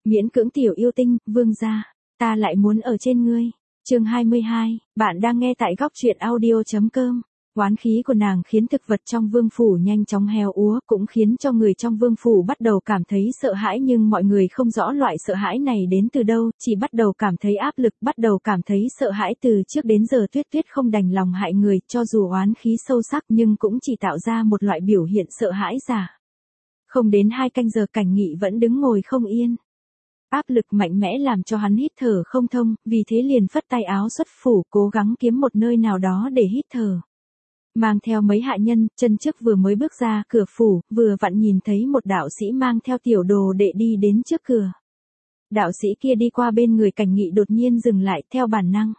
Miễn cưỡng tiểu yêu tinh, vương gia, ta lại muốn ở trên ngươi. Chương 22, bạn đang nghe tại góc truyện audio.com. Oán khí của nàng khiến thực vật trong vương phủ nhanh chóng héo úa, cũng khiến cho người trong vương phủ bắt đầu cảm thấy sợ hãi, nhưng mọi người không rõ loại sợ hãi này đến từ đâu, chỉ bắt đầu cảm thấy áp lực, bắt đầu cảm thấy sợ hãi. Từ trước đến giờ Tuyết Tuyết không đành lòng hại người, cho dù oán khí sâu sắc nhưng cũng chỉ tạo ra một loại biểu hiện sợ hãi giả. Không đến 2 canh giờ Cảnh Nghị vẫn đứng ngồi không yên. Áp lực mạnh mẽ làm cho hắn hít thở không thông, vì thế liền phất tay áo xuất phủ, cố gắng kiếm một nơi nào đó để hít thở. Mang theo mấy hạ nhân, chân trước vừa mới bước ra cửa phủ, vừa vặn nhìn thấy một đạo sĩ mang theo tiểu đồ đệ đi đến trước cửa. Đạo sĩ kia đi qua bên người Cảnh Nghị đột nhiên dừng lại theo bản năng.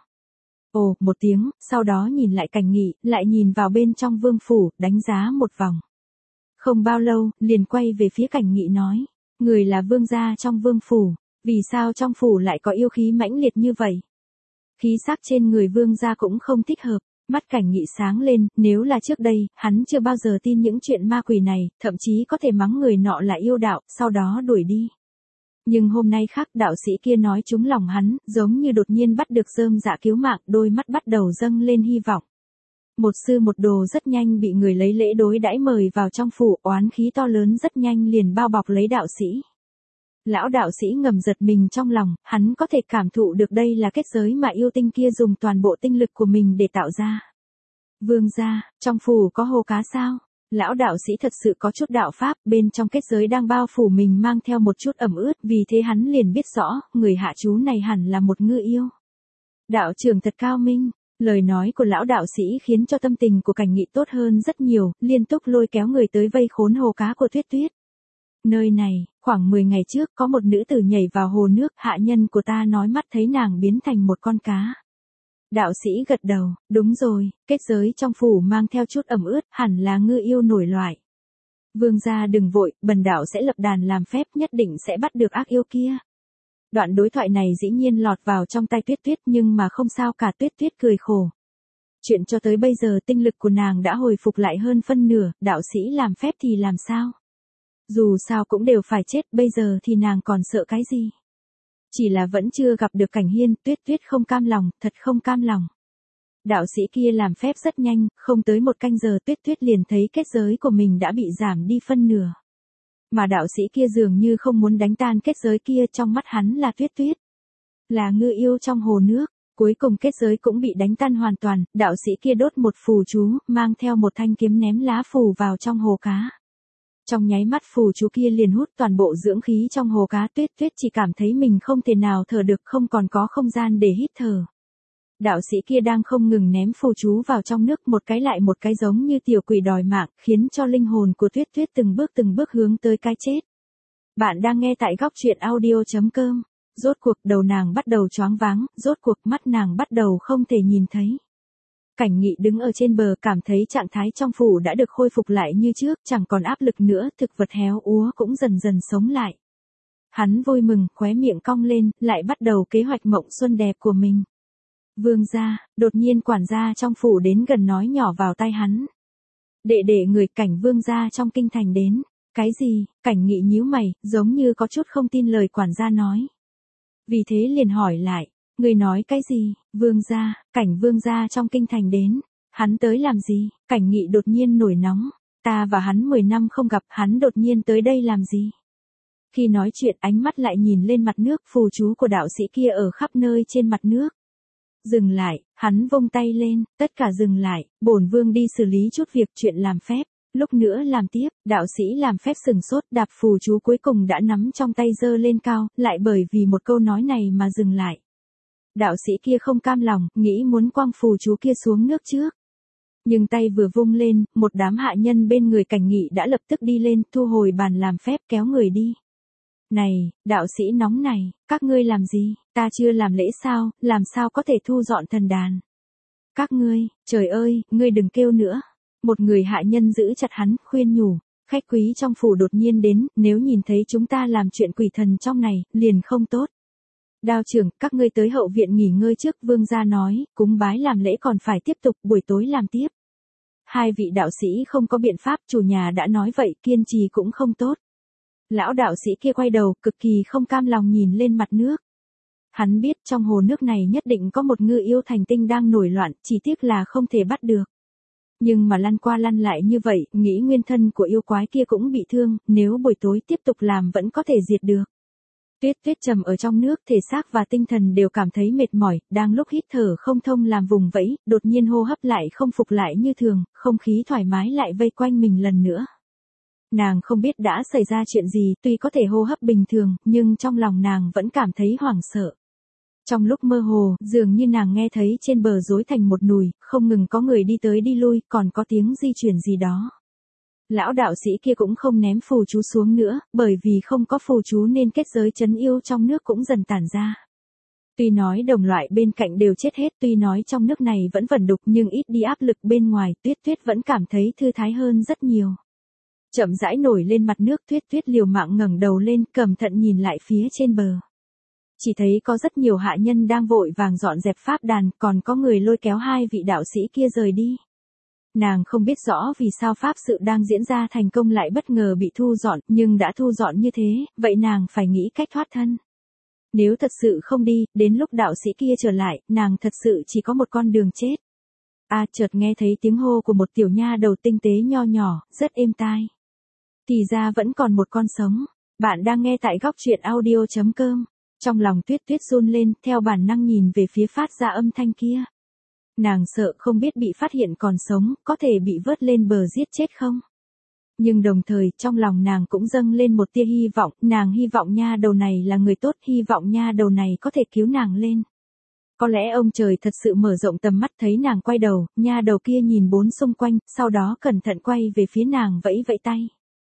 Ồ, một tiếng, sau đó nhìn lại Cảnh Nghị, lại nhìn vào bên trong vương phủ, đánh giá một vòng. Không bao lâu, liền quay về phía Cảnh Nghị nói, người là vương gia trong vương phủ, vì sao trong phủ lại có yêu khí mãnh liệt như vậy? Khí sắc trên người vương gia cũng không thích hợp. Mắt Cảnh Nghị sáng lên, nếu là trước đây, hắn chưa bao giờ tin những chuyện ma quỷ này, thậm chí có thể mắng người nọ là yêu đạo, sau đó đuổi đi. Nhưng hôm nay khác, đạo sĩ kia nói trúng lòng hắn, giống như đột nhiên bắt được rơm dạ cứu mạng, đôi mắt bắt đầu dâng lên hy vọng. Một sư một đồ rất nhanh bị người lấy lễ đối đãi mời vào trong phủ, oán khí to lớn rất nhanh liền bao bọc lấy đạo sĩ. Lão đạo sĩ ngầm giật mình trong lòng, hắn có thể cảm thụ được đây là kết giới mà yêu tinh kia dùng toàn bộ tinh lực của mình để tạo ra. Vương gia, trong phủ có hồ cá sao? Lão đạo sĩ thật sự có chút đạo pháp, bên trong kết giới đang bao phủ mình mang theo một chút ẩm ướt, vì thế hắn liền biết rõ, người hạ chú này hẳn là một ngư yêu. Đạo trưởng thật cao minh. Lời nói của lão đạo sĩ khiến cho tâm tình của Cảnh Nghị tốt hơn rất nhiều, liên tục lôi kéo người tới vây khốn hồ cá của Tuyết Tuyết. Nơi này, khoảng 10 ngày trước có một nữ tử nhảy vào hồ nước, hạ nhân của ta nói mắt thấy nàng biến thành một con cá. Đạo sĩ gật đầu, đúng rồi, kết giới trong phủ mang theo chút ẩm ướt, hẳn là ngư yêu nổi loại. Vương gia đừng vội, bần đạo sẽ lập đàn làm phép, nhất định sẽ bắt được ác yêu kia. Đoạn đối thoại này dĩ nhiên lọt vào trong tai Tuyết Tuyết, nhưng mà không sao cả, Tuyết Tuyết cười khổ. Chuyện cho tới bây giờ tinh lực của nàng đã hồi phục lại hơn phân nửa, đạo sĩ làm phép thì làm sao? Dù sao cũng đều phải chết, bây giờ thì nàng còn sợ cái gì? Chỉ là vẫn chưa gặp được Cảnh Hiên, Tuyết Tuyết không cam lòng, thật không cam lòng. Đạo sĩ kia làm phép rất nhanh, không tới 1 canh giờ Tuyết Tuyết liền thấy kết giới của mình đã bị giảm đi phân nửa. Mà đạo sĩ kia dường như không muốn đánh tan kết giới kia, trong mắt hắn là Tuyết Tuyết. Là ngư yêu trong hồ nước, cuối cùng kết giới cũng bị đánh tan hoàn toàn, đạo sĩ kia đốt một phù chú, mang theo một thanh kiếm ném lá phù vào trong hồ cá. Trong nháy mắt phù chú kia liền hút toàn bộ dưỡng khí trong hồ cá, Tuyết Tuyết chỉ cảm thấy mình không thể nào thở được, không còn có không gian để hít thở. Đạo sĩ kia đang không ngừng ném phù chú vào trong nước, một cái lại một cái giống như tiểu quỷ đòi mạng, khiến cho linh hồn của Tuyết Tuyết từng bước hướng tới cái chết. Bạn đang nghe tại góc truyện audio.com. Rốt cuộc đầu nàng bắt đầu choáng váng, rốt cuộc mắt nàng bắt đầu không thể nhìn thấy. Cảnh Nghị đứng ở trên bờ, cảm thấy trạng thái trong phủ đã được khôi phục lại như trước, chẳng còn áp lực nữa, thực vật héo úa cũng dần dần sống lại. Hắn vui mừng, khóe miệng cong lên, lại bắt đầu kế hoạch mộng xuân đẹp của mình. Vương gia, đột nhiên quản gia trong phủ đến gần nói nhỏ vào tai hắn. Đệ người Cảnh vương gia trong kinh thành đến. Cái gì? Cảnh Nghị nhíu mày, giống như có chút không tin lời quản gia nói. Vì thế liền hỏi lại, người nói cái gì? Vương gia, Cảnh vương gia trong kinh thành đến. Hắn tới làm gì? Cảnh Nghị đột nhiên nổi nóng. Ta và hắn 10 năm không gặp, hắn đột nhiên tới đây làm gì? Khi nói chuyện ánh mắt lại nhìn lên mặt nước, phù chú của đạo sĩ kia ở khắp nơi trên mặt nước. Dừng lại, hắn vung tay lên, tất cả dừng lại, bổn vương đi xử lý chút việc, chuyện làm phép. Lúc nữa làm tiếp, đạo sĩ làm phép sừng sốt, đạp phù chú cuối cùng đã nắm trong tay giơ lên cao, lại bởi vì một câu nói này mà dừng lại. Đạo sĩ kia không cam lòng, nghĩ muốn quăng phù chú kia xuống nước trước. Nhưng tay vừa vung lên, một đám hạ nhân bên người Cảnh Nghị đã lập tức đi lên, thu hồi bàn làm phép, kéo người đi. Này, đạo sĩ nóng này, các ngươi làm gì? Ta chưa làm lễ sao, làm sao có thể thu dọn thần đàn? Các ngươi, trời ơi, ngươi đừng kêu nữa. Một người hạ nhân giữ chặt hắn, khuyên nhủ, khách quý trong phủ đột nhiên đến, nếu nhìn thấy chúng ta làm chuyện quỷ thần trong này, liền không tốt. Đao trưởng, các ngươi tới hậu viện nghỉ ngơi trước, vương gia nói, cúng bái làm lễ còn phải tiếp tục, buổi tối làm tiếp. Hai vị đạo sĩ không có biện pháp, chủ nhà đã nói vậy, kiên trì cũng không tốt. Lão đạo sĩ kia quay đầu, cực kỳ không cam lòng nhìn lên mặt nước. Hắn biết trong hồ nước này nhất định có một ngư yêu thành tinh đang nổi loạn, chỉ tiếc là không thể bắt được. Nhưng mà lăn qua lăn lại như vậy, nghĩ nguyên thân của yêu quái kia cũng bị thương, nếu buổi tối tiếp tục làm vẫn có thể diệt được. Tuyết Tuyết trầm ở trong nước, thể xác và tinh thần đều cảm thấy mệt mỏi, đang lúc hít thở không thông làm vùng vẫy, đột nhiên hô hấp lại không phục lại như thường, không khí thoải mái lại vây quanh mình lần nữa. Nàng không biết đã xảy ra chuyện gì, tuy có thể hô hấp bình thường, nhưng trong lòng nàng vẫn cảm thấy hoảng sợ. Trong lúc mơ hồ, dường như nàng nghe thấy trên bờ rối thành một nùi, không ngừng có người đi tới đi lui, còn có tiếng di chuyển gì đó. Lão đạo sĩ kia cũng không ném phù chú xuống nữa, bởi vì không có phù chú nên kết giới trấn yêu trong nước cũng dần tản ra. Tuy nói đồng loại bên cạnh đều chết hết, tuy nói trong nước này vẫn vẩn đục nhưng ít đi áp lực bên ngoài, Tuyết Tuyết vẫn cảm thấy thư thái hơn rất nhiều. Chậm rãi nổi lên mặt nước, Tuyết Tuyết liều mạng ngẩng đầu lên, cẩn thận nhìn lại phía trên bờ. Chỉ thấy có rất nhiều hạ nhân đang vội vàng dọn dẹp pháp đàn, còn có người lôi kéo hai vị đạo sĩ kia rời đi. Nàng không biết rõ vì sao pháp sự đang diễn ra thành công lại bất ngờ bị thu dọn, nhưng đã thu dọn như thế, vậy nàng phải nghĩ cách thoát thân. Nếu thật sự không đi, đến lúc đạo sĩ kia trở lại, nàng thật sự chỉ có một con đường chết. Chợt nghe thấy tiếng hô của một tiểu nha đầu tinh tế nho nhỏ, rất êm tai. Thì ra vẫn còn một con sống. Bạn đang nghe tại góc truyện audio.com. Trong lòng Tuyết Tuyết run lên, theo bản năng nhìn về phía phát ra âm thanh kia. Nàng sợ không biết bị phát hiện còn sống, có thể bị vớt lên bờ giết chết không? Nhưng đồng thời, trong lòng nàng cũng dâng lên một tia hy vọng, nàng hy vọng nha đầu này là người tốt, hy vọng nha đầu này có thể cứu nàng lên. Có lẽ ông trời thật sự mở rộng tầm mắt thấy nàng quay đầu, nha đầu kia nhìn bốn xung quanh, sau đó cẩn thận quay về phía nàng vẫy vẫy tay.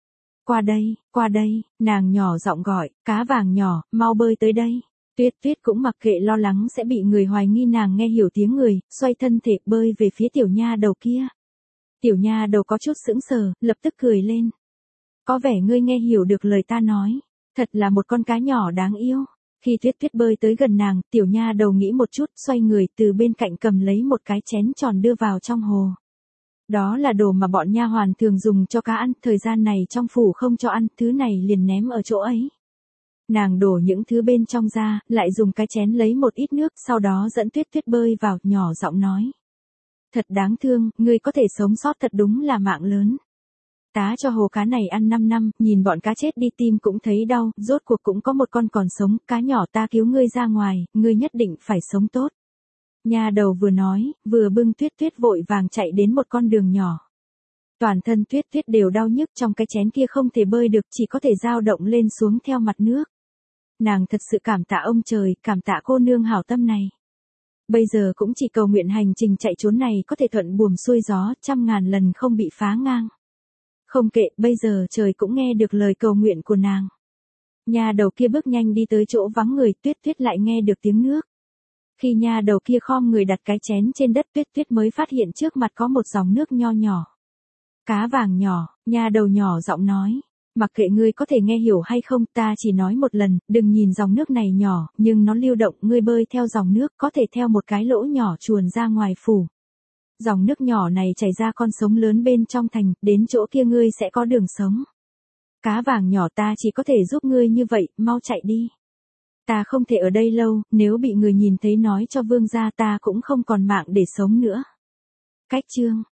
Qua đây, nàng nhỏ giọng gọi, cá vàng nhỏ, mau bơi tới đây. Tuyết Tuyết cũng mặc kệ lo lắng sẽ bị người hoài nghi, nàng nghe hiểu tiếng người, xoay thân thể bơi về phía tiểu nha đầu kia. Tiểu nha đầu có chút sững sờ, lập tức cười lên. Có vẻ ngươi nghe hiểu được lời ta nói, thật là một con cá nhỏ đáng yêu. Khi Tuyết Tuyết bơi tới gần nàng, tiểu nha đầu nghĩ một chút, xoay người từ bên cạnh cầm lấy một cái chén tròn đưa vào trong hồ. Đó là đồ mà bọn nha hoàn thường dùng cho cá ăn, thời gian này trong phủ không cho ăn, thứ này liền ném ở chỗ ấy. Nàng đổ những thứ bên trong ra, lại dùng cái chén lấy một ít nước, sau đó dẫn Tuyết Tuyết bơi vào, nhỏ giọng nói. Thật đáng thương, ngươi có thể sống sót thật đúng là mạng lớn. Tá cho hồ cá này ăn 5 năm, nhìn bọn cá chết đi tim cũng thấy đau, rốt cuộc cũng có một con còn sống, cá nhỏ ta cứu ngươi ra ngoài, ngươi nhất định phải sống tốt. Nha đầu vừa nói, vừa bưng Tuyết Tuyết vội vàng chạy đến một con đường nhỏ. Toàn thân Tuyết Tuyết đều đau nhức, trong cái chén kia không thể bơi được, chỉ có thể dao động lên xuống theo mặt nước. Nàng thật sự cảm tạ ông trời, cảm tạ cô nương hảo tâm này. Bây giờ cũng chỉ cầu nguyện hành trình chạy trốn này có thể thuận buồm xuôi gió, 100.000 lần không bị phá ngang. Không kệ, bây giờ trời cũng nghe được lời cầu nguyện của nàng. Nha đầu kia bước nhanh đi tới chỗ vắng người, Tuyết Tuyết lại nghe được tiếng nước. Khi nha đầu kia khom người đặt cái chén trên đất, Tuyết Tuyết mới phát hiện trước mặt có một dòng nước nho nhỏ. Cá vàng nhỏ, nha đầu nhỏ giọng nói. Mặc kệ ngươi có thể nghe hiểu hay không, ta chỉ nói một lần, đừng nhìn dòng nước này nhỏ, nhưng nó lưu động, ngươi bơi theo dòng nước, có thể theo một cái lỗ nhỏ chuồn ra ngoài phủ. Dòng nước nhỏ này chảy ra con sông lớn bên trong thành, đến chỗ kia ngươi sẽ có đường sống. Cá vàng nhỏ, ta chỉ có thể giúp ngươi như vậy, mau chạy đi. Ta không thể ở đây lâu, nếu bị người nhìn thấy nói cho vương gia ta cũng không còn mạng để sống nữa. Cách chương